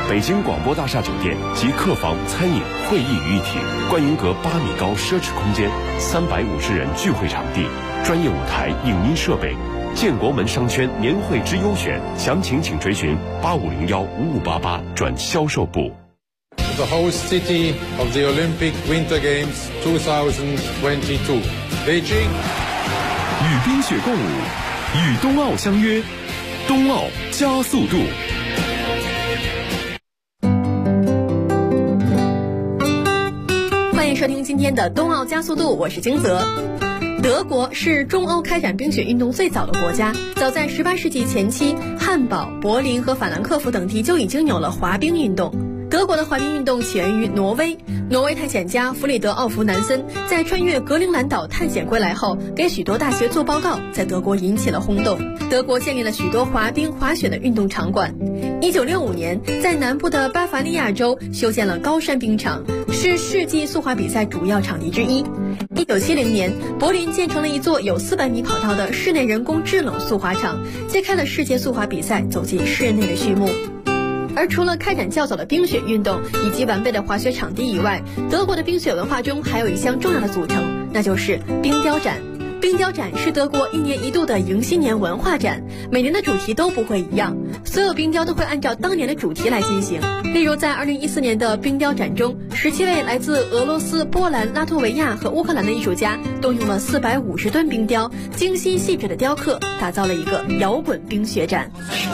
北京广播大厦酒店集客房、餐饮、会议于一体，观云阁8米高奢侈空间，350人聚会场地，专业舞台、影音设备。建国门商圈年会之优选，详情请追询85015588转销售部。 The host city of the Olympic Winter Games 2022, Beijing。 与冰雪共舞，与冬奥相约，冬奥加速度。 欢迎收听今天的冬奥加速度，我是金泽。德国是中欧开展冰雪运动最早的国家，早在18世纪前期，汉堡、柏林和法兰克福等地就已经有了滑冰运动。德国的滑冰运动起源于挪威，挪威探险家弗里德奥弗南森在穿越格陵兰岛探险归来后，给许多大学做报告，在德国引起了轰动。德国建立了许多滑冰、滑雪的运动场馆。1965年，在南部的巴伐利亚州修建了高山冰场，是世纪速滑比赛主要场地之一。1970年，柏林建成了一座有400米跑道的室内人工制冷速滑场，揭开了世界速滑比赛走进室内的序幕。而除了开展较早的冰雪运动以及完备的滑雪场地以外，德国的冰雪文化中还有一项重要的组成，那就是冰雕展。冰雕展是德国1年1度的迎新年文化展，每年的主题都不会一样，所有冰雕都会按照当年的主题来进行。例如在2014年的冰雕展中，17位来自俄罗斯、波兰、拉脱维亚和乌克兰的艺术家动用了450吨冰雕，精心细致的雕刻，打造了一个摇滚冰雪展。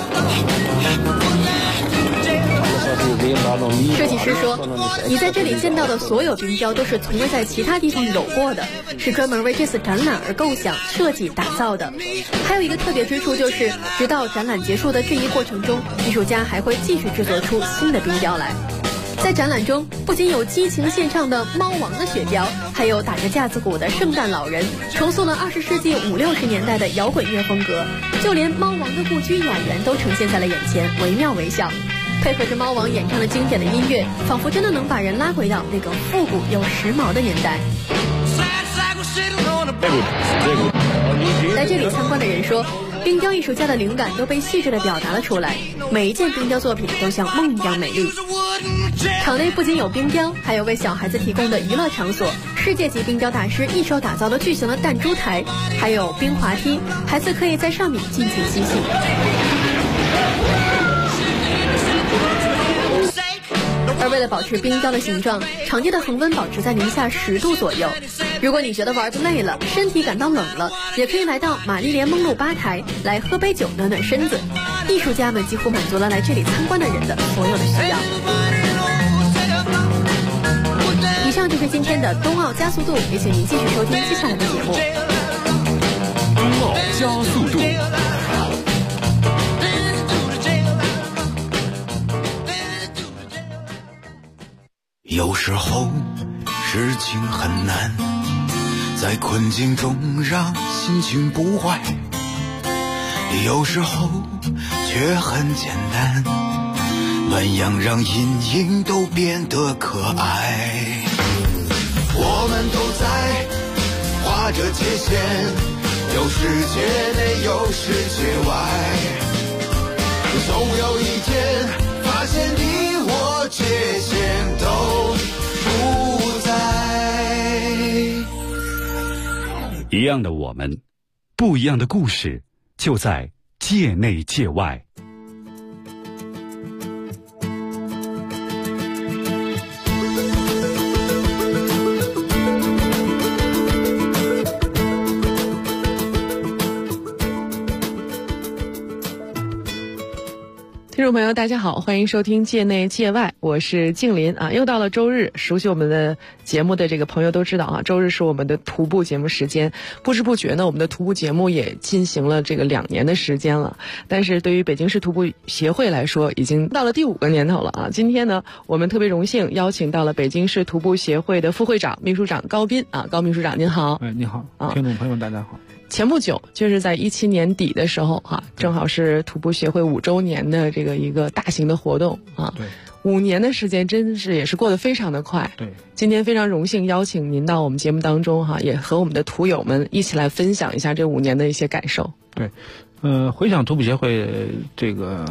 设计师说，你在这里见到的所有冰雕都是从未在其他地方有过的，是专门为这次展览而构想、设计、打造的。还有一个特别之处就是，直到展览结束的这一过程中，艺术家还会继续制作出新的冰雕来。在展览中，不仅有激情献唱的猫王的雪雕，还有打着架子鼓的圣诞老人，重塑了20世纪50、60年代的摇滚乐风格。就连猫王的故居雅园都呈现在了眼前，惟妙惟肖。配合着猫王演唱的经典的音乐，仿佛真的能把人拉回到那个复古又时髦的年代。来这里参观的人说，冰雕艺术家的灵感都被细致地表达了出来，每一件冰雕作品都像梦一样美丽。场内不仅有冰雕，还有为小孩子提供的娱乐场所，世界级冰雕大师一手打造了巨型的弹珠台，还有冰滑梯，孩子可以在上面尽情嬉戏。而为了保持冰雕的形状，场地的恒温保持在零下10度左右。如果你觉得玩得累了，身体感到冷了，也可以来到玛丽莲梦露吧台来喝杯酒暖暖身子。艺术家们几乎满足了来这里参观的人的所有的需要。以上就是今天的冬奥加速度，也请您继续收听接下来的节目。 冬奥加速度。 有时候事情很难，在困境中让心情不坏，有时候却很简单，暖阳让阴影都变得可爱。我们都在划着界限，有世界内有世界外，总有一天发现你我界限都不在。 一样的我们，不一样的故事，就在界内界外。 听众朋友大家好，欢迎收听界内界外，我是静林啊。又到了周日，熟悉我们的节目的这个朋友都知道啊，周日是我们的徒步节目时间。不知不觉呢，我们的徒步节目也进行了这个2年的时间了，但是对于北京市徒步协会来说，已经到了第5个年头了啊。今天呢，我们特别荣幸邀请到了北京市徒步协会的副会长、秘书长高斌啊。高秘书长您好。 你好，听众朋友大家好。 前不久就是在17年底的时候哈，正好是徒步协会5周年的这个一个大型的活动啊。 对 ，5年的时间真是也是过得非常的快。 对， 今天非常荣幸邀请您到我们节目当中哈，也和我们的徒友们一起来分享一下这5年的一些感受。 对，回想徒步协会这个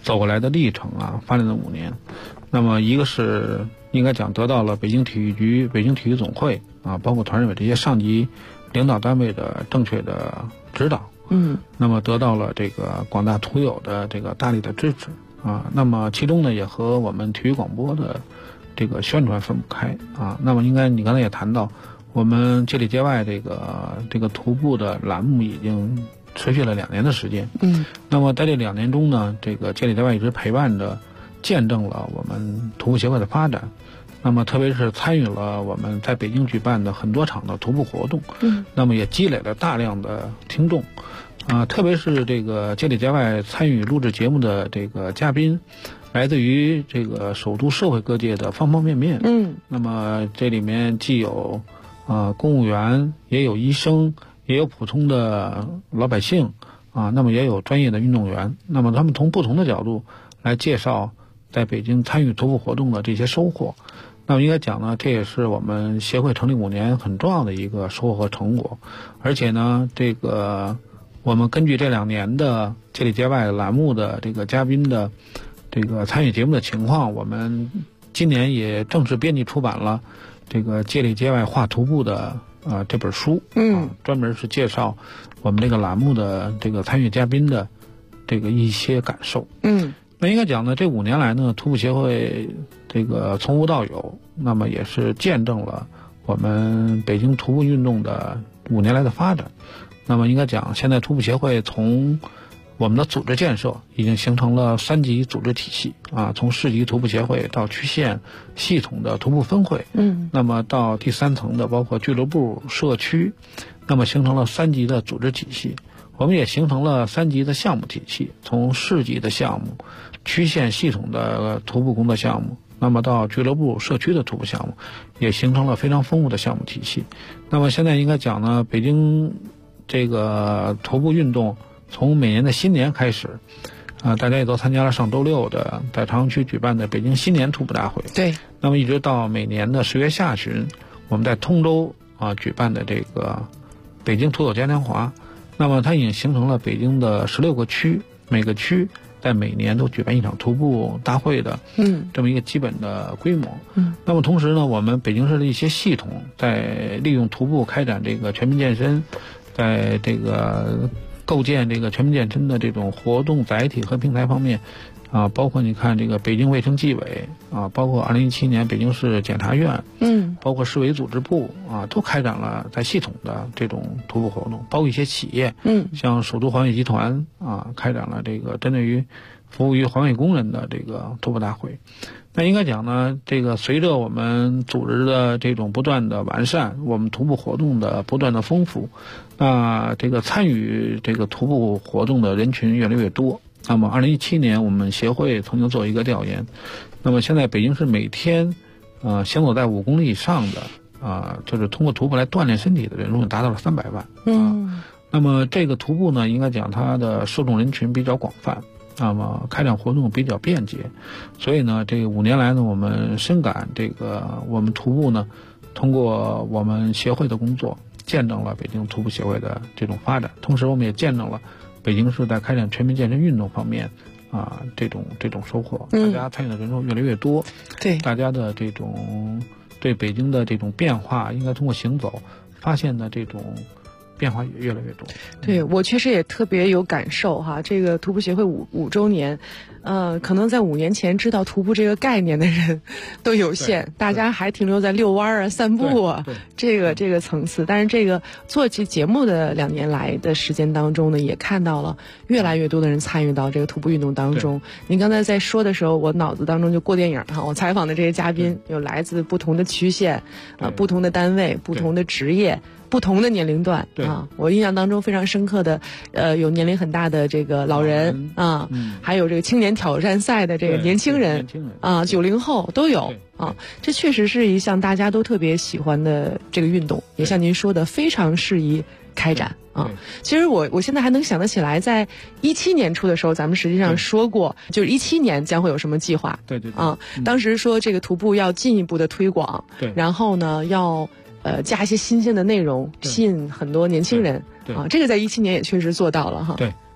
走过来的历程啊，发展了5年。那么一个是应该讲得到了北京体育局、北京体育总会啊，包括团政委这些上级领导单位的正确的指导。那么得到了这个广大图友的这个大力的支持啊。那么其中呢，也和我们体育广播的这个宣传分不开啊。那么应该你刚才也谈到，我们界里界外这个徒步的栏目已经持续了2年的时间。那么在这2年中呢，这个界里界外一直陪伴着，见证了我们徒步协会的发展。那么特别是参与了我们在北京举办的很多场的徒步活动，那么也积累了大量的听众，特别是这个界里界外参与录制节目的这个嘉宾，来自于这个首都社会各界的方方面面。那么这里面既有公务员，也有医生，也有普通的老百姓啊，那么也有专业的运动员。那么他们从不同的角度来介绍在北京参与徒步活动的这些收获。那么应该讲呢，这也是我们协会成立5年很重要的一个收获和成果。而且呢，这个我们根据这2年的界里界外栏目的这个嘉宾的这个参与节目的情况，我们今年也正式编辑出版了这个界里界外话徒步的这本书，专门是介绍我们这个栏目的这个参与嘉宾的这个一些感受。那应该讲呢，这5年来呢，徒步协会这个从无到有，那么也是见证了我们北京徒步运动的5年来的发展。那么应该讲，现在徒步协会从我们的组织建设已经形成了3级组织体系啊，从市级徒步协会到区县系统的徒步分会，那么到第3层的包括俱乐部、社区，那么形成了3级的组织体系。我们也形成了3级的项目体系，从市级的项目、区县系统的徒步工作项目，那么到俱乐部、社区的徒步项目，也形成了非常丰富的项目体系。那么现在应该讲呢，北京这个徒步运动从每年的新年开始，大家也都参加了上周6的在朝阳区举办的北京新年徒步大会。 对。 那么一直到每年的10月下旬，我们在通州举办的这个北京徒友嘉年华。那么它已经形成了北京的16个区，每个区在每年都举办一场徒步大会的这么一个基本的规模。那么同时呢，我们北京市的一些系统在利用徒步开展这个全民健身，在这个构建这个全民健身的这种活动载体和平台方面包括你看这个北京卫生纪委包括2017年北京市检察院，包括市委组织部都开展了在系统的这种徒步活动，包括一些企业，像首都环卫集团开展了这个针对于服务于环卫工人的这个徒步大会。那应该讲呢，这个随着我们组织的这种不断的完善，我们徒步活动的不断的丰富，那这个参与这个徒步活动的人群越来越多。那么2017年我们协会曾经做一个调研，那么现在北京市每天行走在5公里以上的就是通过徒步来锻炼身体的人数达到了300万。那么这个徒步呢，应该讲它的受众人群比较广泛，那么开展活动比较便捷，所以呢，这个5年来呢，我们深感这个我们徒步呢，通过我们协会的工作，见证了北京徒步协会的这种发展，同时我们也见证了北京市在开展全民健身运动方面这种收获，大家参与的人数越来越多， 对， 大家的这种对北京的这种变化，应该通过行走发现的这种变化也越来越多。 对，我确实也特别有感受哈。这个徒步协会5周年，可能在5年前知道徒步这个概念的人都有限，大家还停留在遛弯散步这个层次。但是这个做期节目的2年来的时间当中呢，也看到了越来越多的人参与到这个徒步运动当中。您刚才在说的时候，我脑子当中就过电影哈。我采访的这些嘉宾有来自不同的区县不同的单位、不同的职业、不同的年龄段我印象当中非常深刻的，有年龄很大的这个老人还有这个青年挑战赛的这个年轻人90后都有这确实是一项大家都特别喜欢的这个运动，也像您说的非常适宜开展其实我现在还能想得起来，在17年初的时候，咱们实际上说过，就是17年将会有什么计划。 对当时说这个徒步要进一步的推广，然后呢要加一些新鲜的内容，吸引很多年轻人这个在17年也确实做到了哈。 对，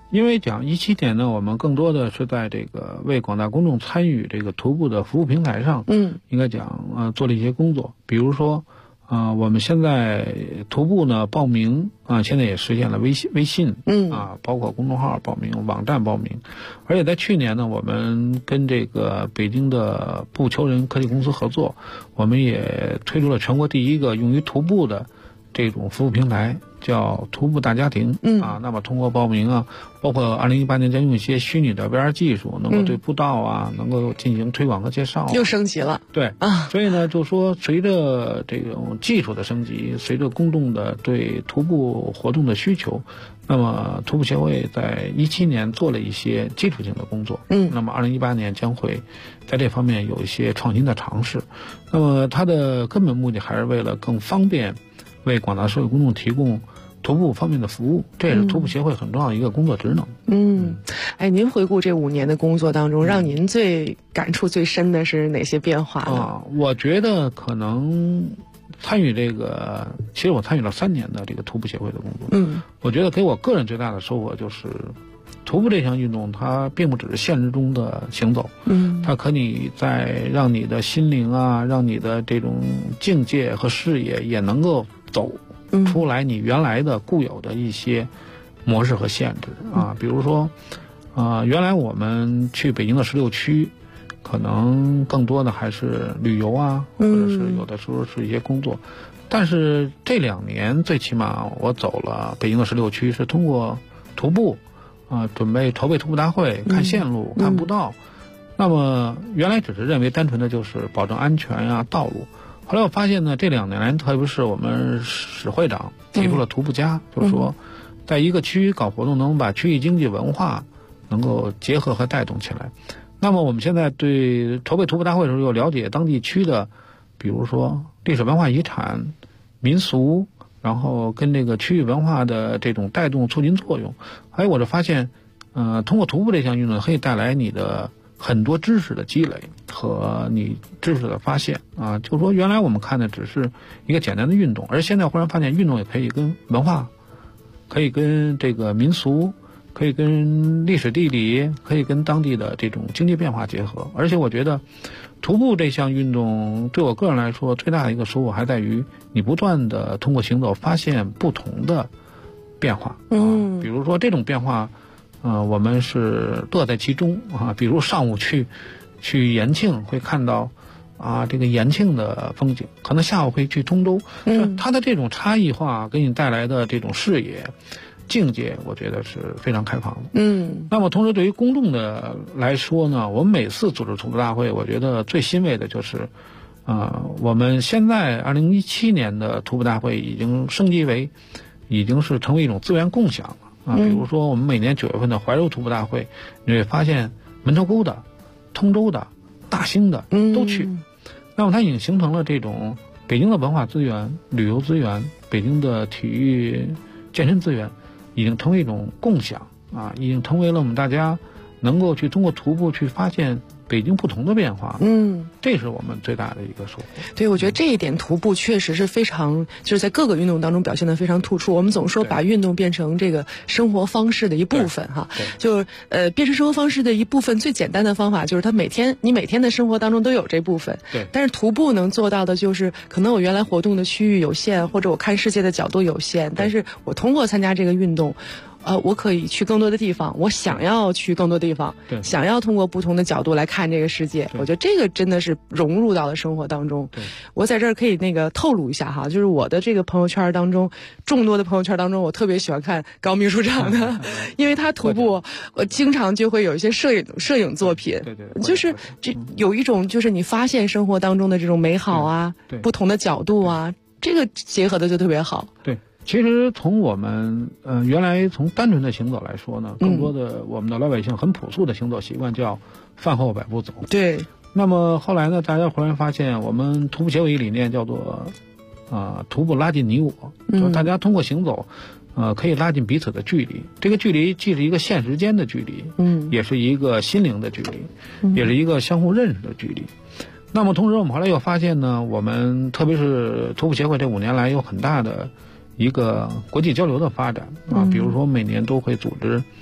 因为讲17年呢，我们更多的是在这个为广大公众参与这个徒步的服务平台上，应该讲做了一些工作，比如说我们现在徒步呢报名现在也实现了微信包括公众号报名、网站报名，而且在去年呢，我们跟这个北京的步求人科技公司合作，我们也推出了全国第一个用于徒步的这种服务平台，叫徒步大家庭那么通过报名包括2018年将用一些虚拟的 VR 技术，能够对步道能够进行推广和介绍， 又升级了。 对所以呢，就说随着这种技术的升级，随着公众的对徒步活动的需求，那么徒步协会在17年做了一些基础性的工作，那么2018年将会在这方面有一些创新的尝试。那么它的根本目的还是为了更方便为广大社会公众提供徒步方面的服务，这也是徒步协会很重要的一个工作职能。 您回顾这5年的工作当中，让您最感触最深的是哪些变化呢？ 我觉得可能参与这个，其实我参与了3年的这个徒步协会的工作。我觉得给我个人最大的收获就是，徒步这项运动它并不只是现实中的行走，它可以在让你的心灵让你的这种境界和视野也能够走出来你原来的固有的一些模式和限制比如说原来我们去北京的16区，可能更多的还是旅游或者是有的时候是一些工作，但是这2年最起码我走了北京的16区，是通过徒步准备筹备徒步大会，看线路、看步道。那么原来只是认为单纯的就是保证安全道路，后来我发现呢，这2年来，特别是我们史会长提出了徒步家，就是说在一个区域搞活动，能把区域经济文化能够结合和带动起来。那么我们现在对筹备徒步大会的时候，又了解当地区的，比如说历史文化遗产、民俗，然后跟这个区域文化的这种带动促进作用。还有我就发现通过徒步这项运动可以带来你的很多知识的积累和你知识的发现就是说原来我们看的只是一个简单的运动，而现在忽然发现运动也可以跟文化，可以跟这个民俗，可以跟历史地理，可以跟当地的这种经济变化结合。而且我觉得徒步这项运动对我个人来说最大的一个收获还在于你不断的通过行走发现不同的变化比如说这种变化我们是乐在其中比如上午去延庆会看到这个延庆的风景，可能下午会去通州，它的这种差异化给你带来的这种视野境界，我觉得是非常开放的。那么同时对于公众的来说呢，我们每次组织徒步大会，我觉得最欣慰的就是我们现在2017年的徒步大会已经升级为已经是成为一种资源共享了比如说我们每年9月份的怀柔徒步大会，你会发现门头沟的、通州的、大兴的都去那么它已经形成了这种北京的文化资源、旅游资源、北京的体育健身资源已经成为一种共享已经成为了我们大家能够去通过徒步去发现北京不同的变化，这是我们最大的一个收获。 对，我觉得这一点徒步确实是非常，就是在各个运动当中表现得非常突出。我们总说把运动变成这个生活方式的一部分就是变成生活方式的一部分，最简单的方法就是它你每天的生活当中都有这部分。 对。 但是徒步能做到的就是，可能我原来活动的区域有限，或者我看世界的角度有限，但是我通过参加这个运动。我可以去更多的地方，我想要去更多地方，想要通过不同的角度来看这个世界。我觉得这个真的是融入到了生活当中。我在这儿可以透露一下就是我的这个朋友圈当中，众多的朋友圈当中，我特别喜欢看高秘书长的，因为他徒步，我经常就会有一些摄影作品，就是这有一种就是你发现生活当中的这种美好不同的角度这个结合的就特别好。 对。其实从我们原来从单纯的行走来说呢，更多的我们的老百姓很朴素的行走习惯叫饭后百步走。 对。 那么后来呢，大家忽然发现我们徒步协会一理念叫做徒步拉近你我，就是大家通过行走可以拉近彼此的距离。这个距离既是一个现实间的距离，也是一个心灵的距离，也是一个相互认识的距离。那么同时我们后来又发现呢，我们特别是徒步协会这5年来有很大的一个国际交流的发展比如说每年都会组织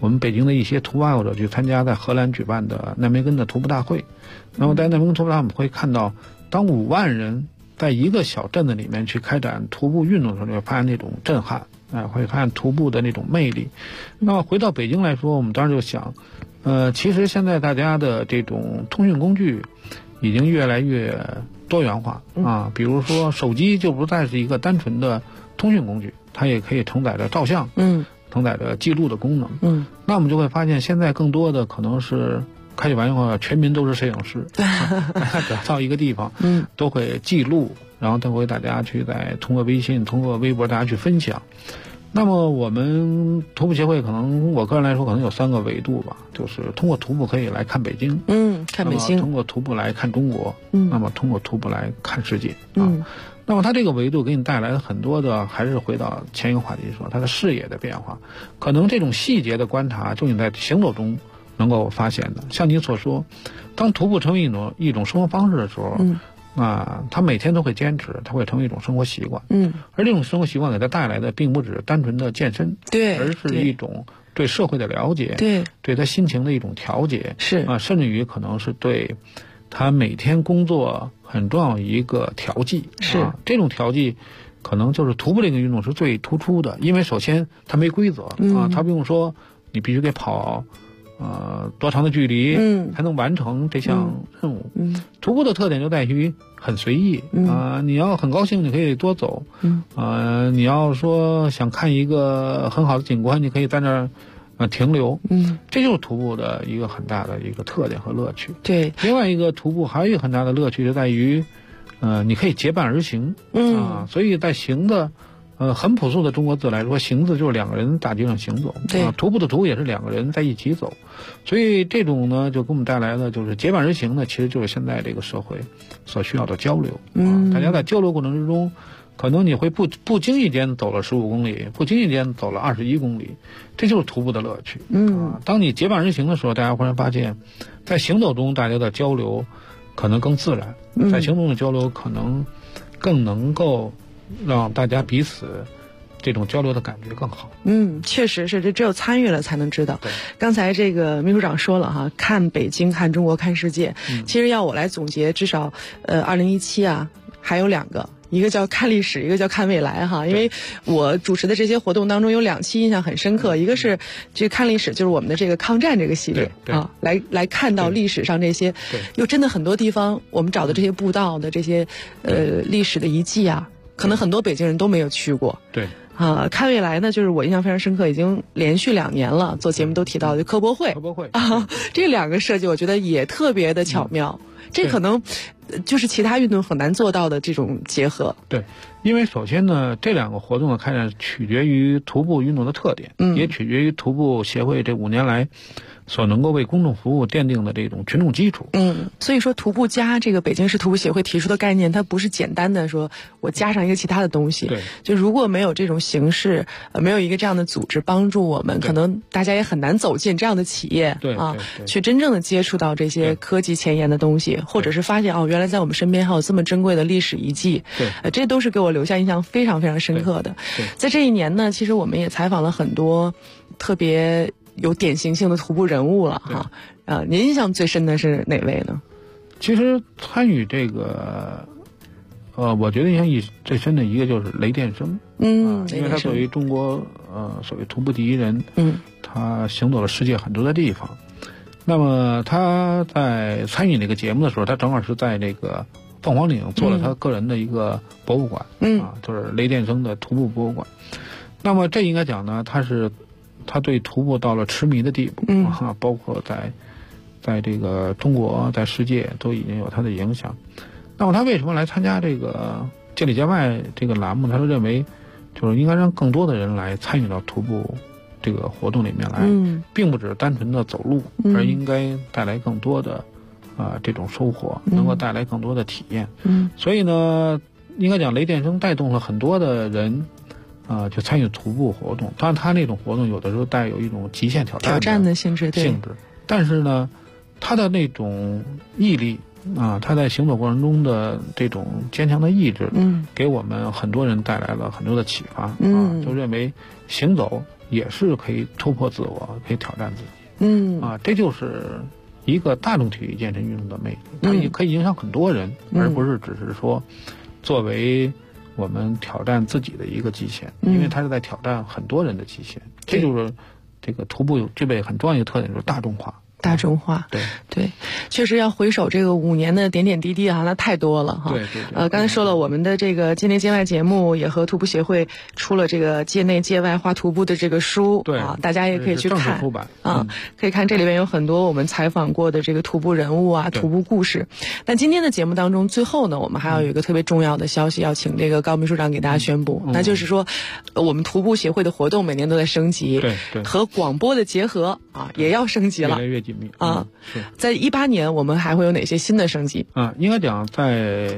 我们北京的一些徒步爱好者去参加在荷兰举办的奈梅根的徒步大会。那么在奈梅根徒步大会，我们会看到，当5万人在一个小镇子里面去开展徒步运动的时候，你会发现那种震撼，会发现徒步的那种魅力。那么回到北京来说，我们当时就想，其实现在大家的这种通讯工具已经越来越多元化啊，比如说手机就不再是一个单纯的通讯工具，它也可以承载着照相，承载着记录的功能。那我们就会发现，现在更多的可能是开起玩笑话，全民都是摄影师，大家只要到一个地方，都会记录，然后都会大家去通过微信、通过微博大家去分享。那么我们徒步协会可能，我个人来说可能有3个维度吧，就是通过徒步可以来看北京， 看北京； 通过徒步来看中国，那么通过徒步来看世界啊。那么它这个维度给你带来的很多的，还是回到前一个话题说，它的视野的变化，可能这种细节的观察，就你在行走中能够发现的。像你所说，当徒步成为一种生活方式的时候，他每天都会坚持，它会成为一种生活习惯。而这种生活习惯给他带来的，并不只是单纯的健身， 对， 而是一种对社会的了解，对他心情的一种调节，甚至于可能是对他每天工作很重要一个调剂。这种调剂可能就是徒步这个运动是最突出的，因为首先它没规则它不用说你必须得跑多长的距离才能完成这项任务。徒步的特点就在于很随意你要很高兴你可以多走，你要说想看一个很好的景观，你可以在那儿停留。这就是徒步的一个很大的一个特点和乐趣。 对， 另外一个徒步还有一个很大的乐趣就在于你可以结伴而行所以在行的很朴素的中国字来说，行字就是2个人大街上行走，徒步的徒也是2个人在一起走，所以这种呢就给我们带来的就是结伴而行呢，其实就是现在这个社会所需要的交流。大家在交流过程之中，可能你会不经意间走了15公里，不经意间走了21公里，这就是徒步的乐趣。当你结伴而行的时候，大家忽然发现，在行走中大家的交流可能更自然，在行动的交流可能更能够让大家彼此这种交流的感觉更好。 确实是，这只有参与了才能知道。刚才这个秘书长说了哈，看北京、看中国、看世界。其实要我来总结，至少2017还有2个。一个叫看历史，一个叫看未来哈。因为我主持的这些活动当中有2期印象很深刻，一个是这看历史，就是我们的这个抗战这个系列来看到历史上这些，又真的很多地方我们找的这些步道的这些历史的遗迹可能很多北京人都没有去过。看未来呢，就是我印象非常深刻，已经连续2年了，做节目都提到的科博会这2个设计我觉得也特别的巧妙。这可能就是其他运动很难做到的这种结合。 因为首先呢，这2个活动的开展取决于徒步运动的特点，也取决于徒步协会这5年来所能够为公众服务奠定的这种群众基础。 所以说徒步加这个北京市徒步协会提出的概念，它不是简单的说我加上一个其他的东西。就如果没有这种形式，没有一个这样的组织帮助我们，可能大家也很难走进这样的企业去真正的接触到这些科技前沿的东西，或者是发现原来在我们身边还有这么珍贵的历史遗迹。这都是给我留下印象非常非常深刻的。在这一年呢，其实我们也采访了很多特别有典型性的徒步人物了您印象最深的是哪位呢？ 其实参与这个我觉得印象最深的一个就是雷电生因为他作为中国所谓徒步第一人他行走了世界很多的地方。那么他在参与这个节目的时候，他正好是在这个凤凰岭做了他个人的一个博物馆就是雷电生的徒步博物馆。那么这应该讲呢，他对徒步到了痴迷的地步包括在这个中国在世界都已经有他的影响。那么他为什么来参加这个界里界外这个栏目？他就认为就是应该让更多的人来参与到徒步这个活动里面来并不只是单纯的走路而应该带来更多的这种收获，能够带来更多的体验所以呢，应该讲雷电生带动了很多的人就参与徒步活动。当然他那种活动有的时候带有一种极限挑战的性质， 但是呢他的那种毅力他在行走过程中的这种坚强的意志给我们很多人带来了很多的启发就认为行走也是可以突破自我，可以挑战自己。这就是一个大众体育健身运动的魅力，它也可以影响很多人，而不是只是说作为我们挑战自己的一个极限，因为它是在挑战很多人的极限。这就是这个徒步具备很重要一个特点，就是大众化。 大众化，对，确实要回首这个5年的点点滴滴啊，那太多了哈。 对。 刚才说了，我们的这个界内界外节目也和徒步协会出了这个界内界外画徒步的这个书， 对啊，大家也可以去看， 正式出版可以看这里边有很多我们采访过的这个徒步人物啊，徒步故事。但今天的节目当中，最后呢，我们还要有一个特别重要的消息，要请这个高秘书长给大家宣布，那就是说，我们徒步协会的活动每年都在升级， 对， 和广播的结合啊，也要升级了， 越来越紧密啊。在18年我们还会有哪些新的升级？ 应该讲在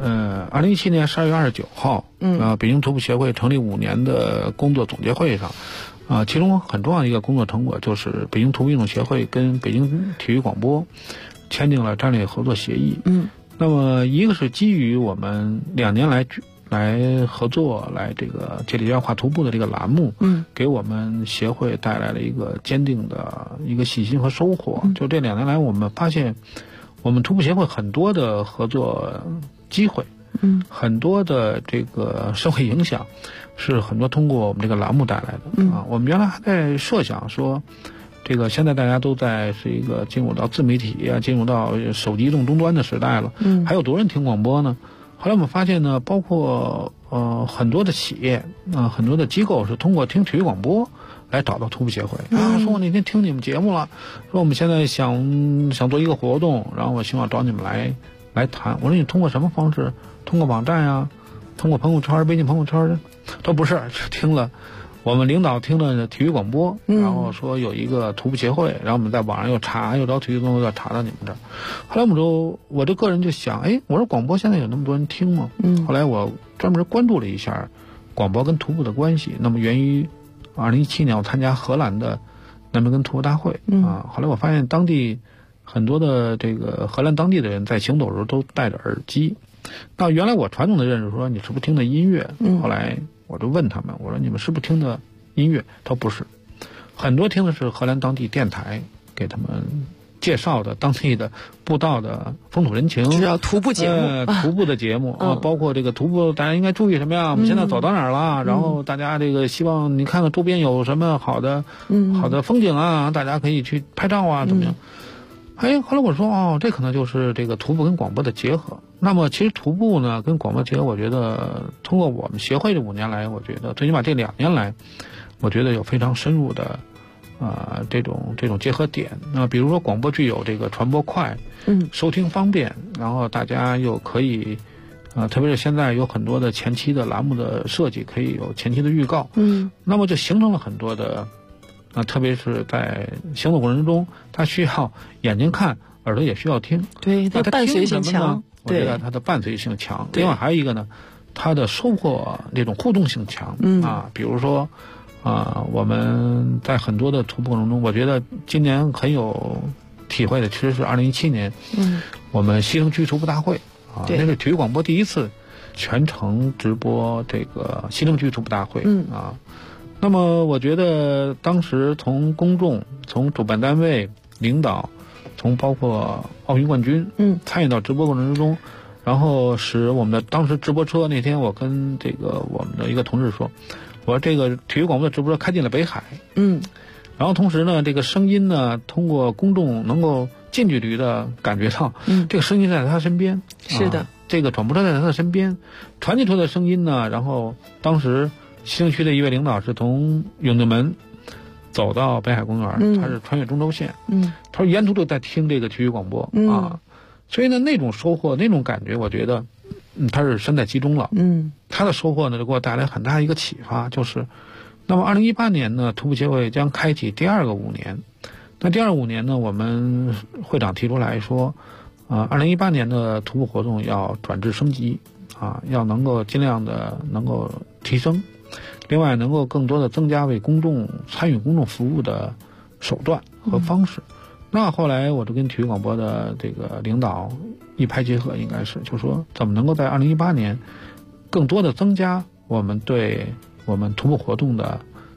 2017年12月29号，北京徒步协会成立5年的工作总结会上，其中很重要的一个工作成果就是北京徒步运动协会跟北京体育广播签订了战略合作协议。那么一个是基于我们2年来合作，来这个界内界外画徒步的这个栏目，给我们协会带来了一个坚定的一个信心和收获。就这2年来，我们发现我们徒步协会很多的合作机会，很多的这个社会影响，是很多通过我们这个栏目带来的。我们原来还在设想说，这个现在大家都在是一个进入到自媒体啊，进入到手机移动终端的时代了，还有多少人听广播呢？后来我们发现呢，包括很多的企业很多的机构是通过听体育广播来找到徒步协会说我那天听你们节目了，说我们现在想做一个活动，然后我希望找你们来谈。我说你通过什么方式？通过网站呀，通过朋友圈、微信朋友圈？都不是，是听了我们领导听了体育广播，然后说有一个徒步协会，然后我们在网上又找体育广播，要查到你们这儿。后来我这个人就想，我说广播现在有那么多人听吗？后来我专门关注了一下广播跟徒步的关系。那么源于2017年我参加荷兰的南梅根徒步大会后来我发现当地很多的这个荷兰当地的人在行走的时候都戴着耳机。那原来我传统的认识说你是不是听的音乐？后来我就问他们，我说你们是不是听的音乐？他说不是，很多听的是荷兰当地电台给他们介绍的当地的步道的风土人情， 就是要徒步节目， 徒步的节目包括这个徒步大家应该注意什么呀？我们现在走到哪儿了？然后大家这个希望你看看周边有什么好的风景啊，大家可以去拍照啊，怎么样？后来我说这可能就是这个徒步跟广播的结合。那么其实徒步呢跟广播结合，我觉得通过我们协会这5年来，我觉得最起码这2年来，我觉得有非常深入的这种结合点。那比如说广播具有这个传播快，收听方便，然后大家又可以特别是现在有很多的前期的栏目的设计，可以有前期的预告，那么就形成了很多的特别是在行走过程中，它需要眼睛看，耳朵也需要听， 对，它伴随性强， 我觉得它的伴随性强。另外还有一个呢，它的收获这种互动性强比如说我们在很多的徒步过程中，我觉得今年很有体会的，其实是2017年，我们西城区徒步大会那是体育广播第一次全程直播这个西城区徒步大会那么我觉得当时从公众、从主办单位、领导，从包括奥运冠军参与到直播过程之中，然后使我们的当时直播车，那天我跟这个我们的一个同事说，我说这个体育广播的直播车开进了北海，然后同时呢，这个声音呢，通过公众能够近距离的感觉到，这个声音在他身边， 是的， 这个转播车在他的身边传递出的声音呢，然后当时西城区的一位领导是从永定门走到北海公园，他是穿越中轴线，他说沿途都在听这个体育广播所以呢，那种收获，那种感觉，我觉得他是身在其中了。他的收获呢，就给我带来很大一个启发，就是那么2018年呢，徒步协会将开启第2个5年。那第2个5年呢，我们会长提出来说2018年的徒步活动要转制升级要能够尽量的能够提升，另外能够更多的增加为公众参与公众服务的手段和方式。那后来我就跟体育广播的这个领导一拍即合，应该是就说怎么能够在2018年更多的增加我们对我们徒步活动的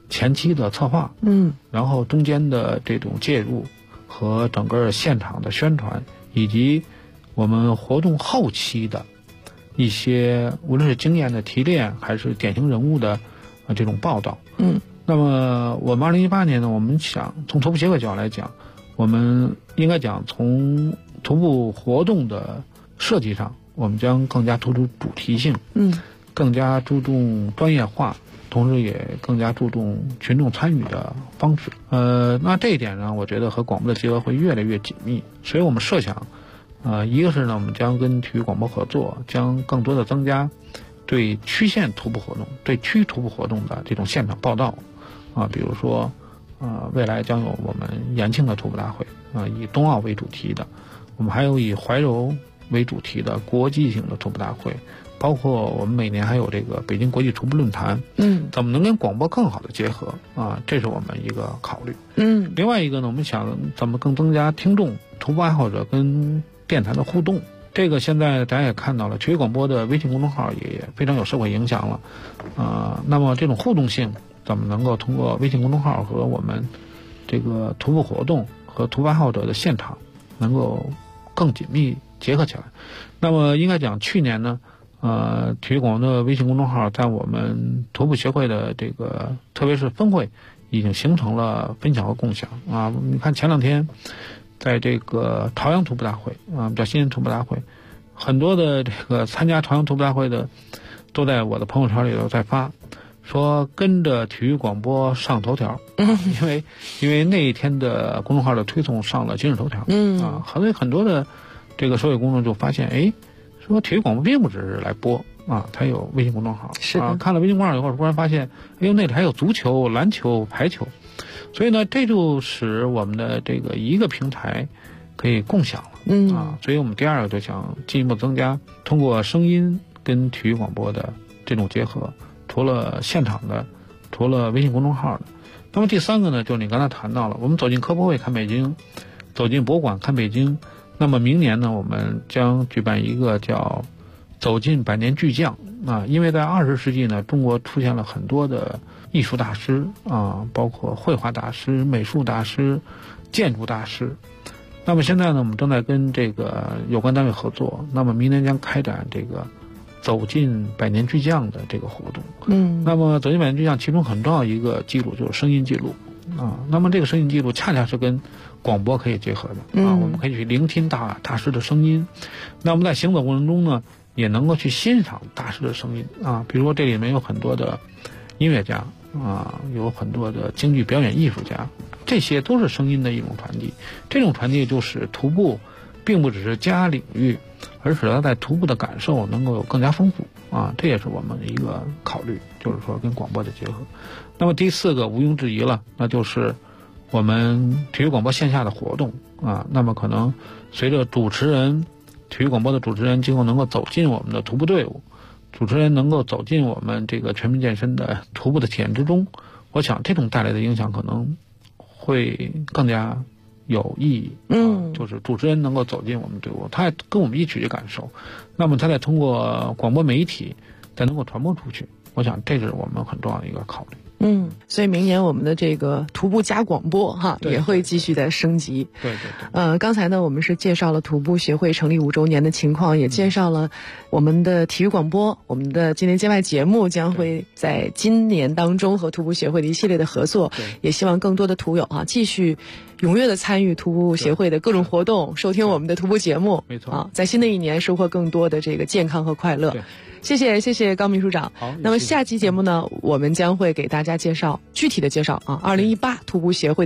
前期的策划，然后中间的这种介入和整个现场的宣传，以及我们活动后期的一些无论是经验的提炼还是典型人物的这种报道。那么我们2018年呢，我们想从徒步协会角度来讲，我们应该讲从徒步活动的设计上，我们将更加突出主题性，更加注重专业化，同时也更加注重群众参与的方式。那这一点呢，我觉得和广播的结合会越来越紧密。所以我们设想，一个是呢，我们将跟体育广播合作，将更多的增加对区县徒步活动、对区徒步活动的这种现场报道，比如说，未来将有我们延庆的徒步大会，以冬奥为主题的，我们还有以怀柔为主题的国际性的徒步大会，包括我们每年还有这个北京国际徒步论坛，怎么能跟广播更好的结合这是我们一个考虑。另外一个呢，我们想怎么更增加听众、徒步爱好者跟电台的互动。这个现在大家也看到了，体育广播的微信公众号也非常有社会影响了，那么这种互动性怎么能够通过微信公众号和我们这个徒步活动和徒步爱好者的现场能够更紧密结合起来？那么应该讲，去年呢，体育广播的微信公众号在我们徒步协会的这个特别是分会已经形成了分享和共享你看前2天在这个朝阳徒步大会叫新人徒步大会，很多的这个参加朝阳徒步大会的都在我的朋友圈里头在发，说跟着体育广播上头条，因为那一天的公众号的推送上了今日头条，很多的这个社会公众就发现，说体育广播并不只是来播它有微信公众号， 是看了微信公众号以后，突然发现，那里还有足球、篮球、排球。所以呢，这就使我们的这个一个平台可以共享了，所以我们第二个就想进一步增加通过声音跟体育广播的这种结合，除了现场的，除了微信公众号的。那么第三个呢，就是你刚才谈到了，我们走进科博会看北京，走进博物馆看北京。那么明年呢，我们将举办一个叫走进百年巨匠因为在20世纪呢，中国出现了很多的艺术大师包括绘画大师、美术大师、建筑大师。那么现在呢，我们正在跟这个有关单位合作，那么明年将开展这个走进百年巨匠的这个活动。那么走进百年巨匠其中很重要一个记录就是声音记录那么这个声音记录恰恰是跟广播可以结合的我们可以去聆听大师的声音。那我们在行走过程中呢，也能够去欣赏大师的声音比如说这里面有很多的音乐家有很多的京剧表演艺术家，这些都是声音的一种传递。这种传递就使徒步并不只是加领域，而使他在徒步的感受能够有更加丰富这也是我们的一个考虑，就是说跟广播的结合。那么第四个毋庸置疑了，那就是我们体育广播线下的活动那么可能随着体育广播的主持人今后能够走进我们的徒步队伍，主持人能够走进我们这个全民健身的徒步的体验之中，我想这种带来的影响可能会更加有意义就是主持人能够走进我们队伍，他也跟我们一起去感受，那么他再通过广播媒体再能够传播出去，我想这是我们很重要的一个考虑。 所以明年我们的这个徒步加广播也会继续的升级。 对。 刚才呢，我们是介绍了徒步协会成立5周年的情况，也介绍了我们的体育广播，我们的今年街外节目将会在今年当中和徒步协会的一系列的合作，也希望更多的徒友继续踊跃的参与徒步协会的各种活动，收听我们的徒步节目。 没错在新的一年收获更多的这个健康和快乐。谢谢高秘书长。 好， 那么下期节目呢，我们将会给大家具体的介绍2018徒步协会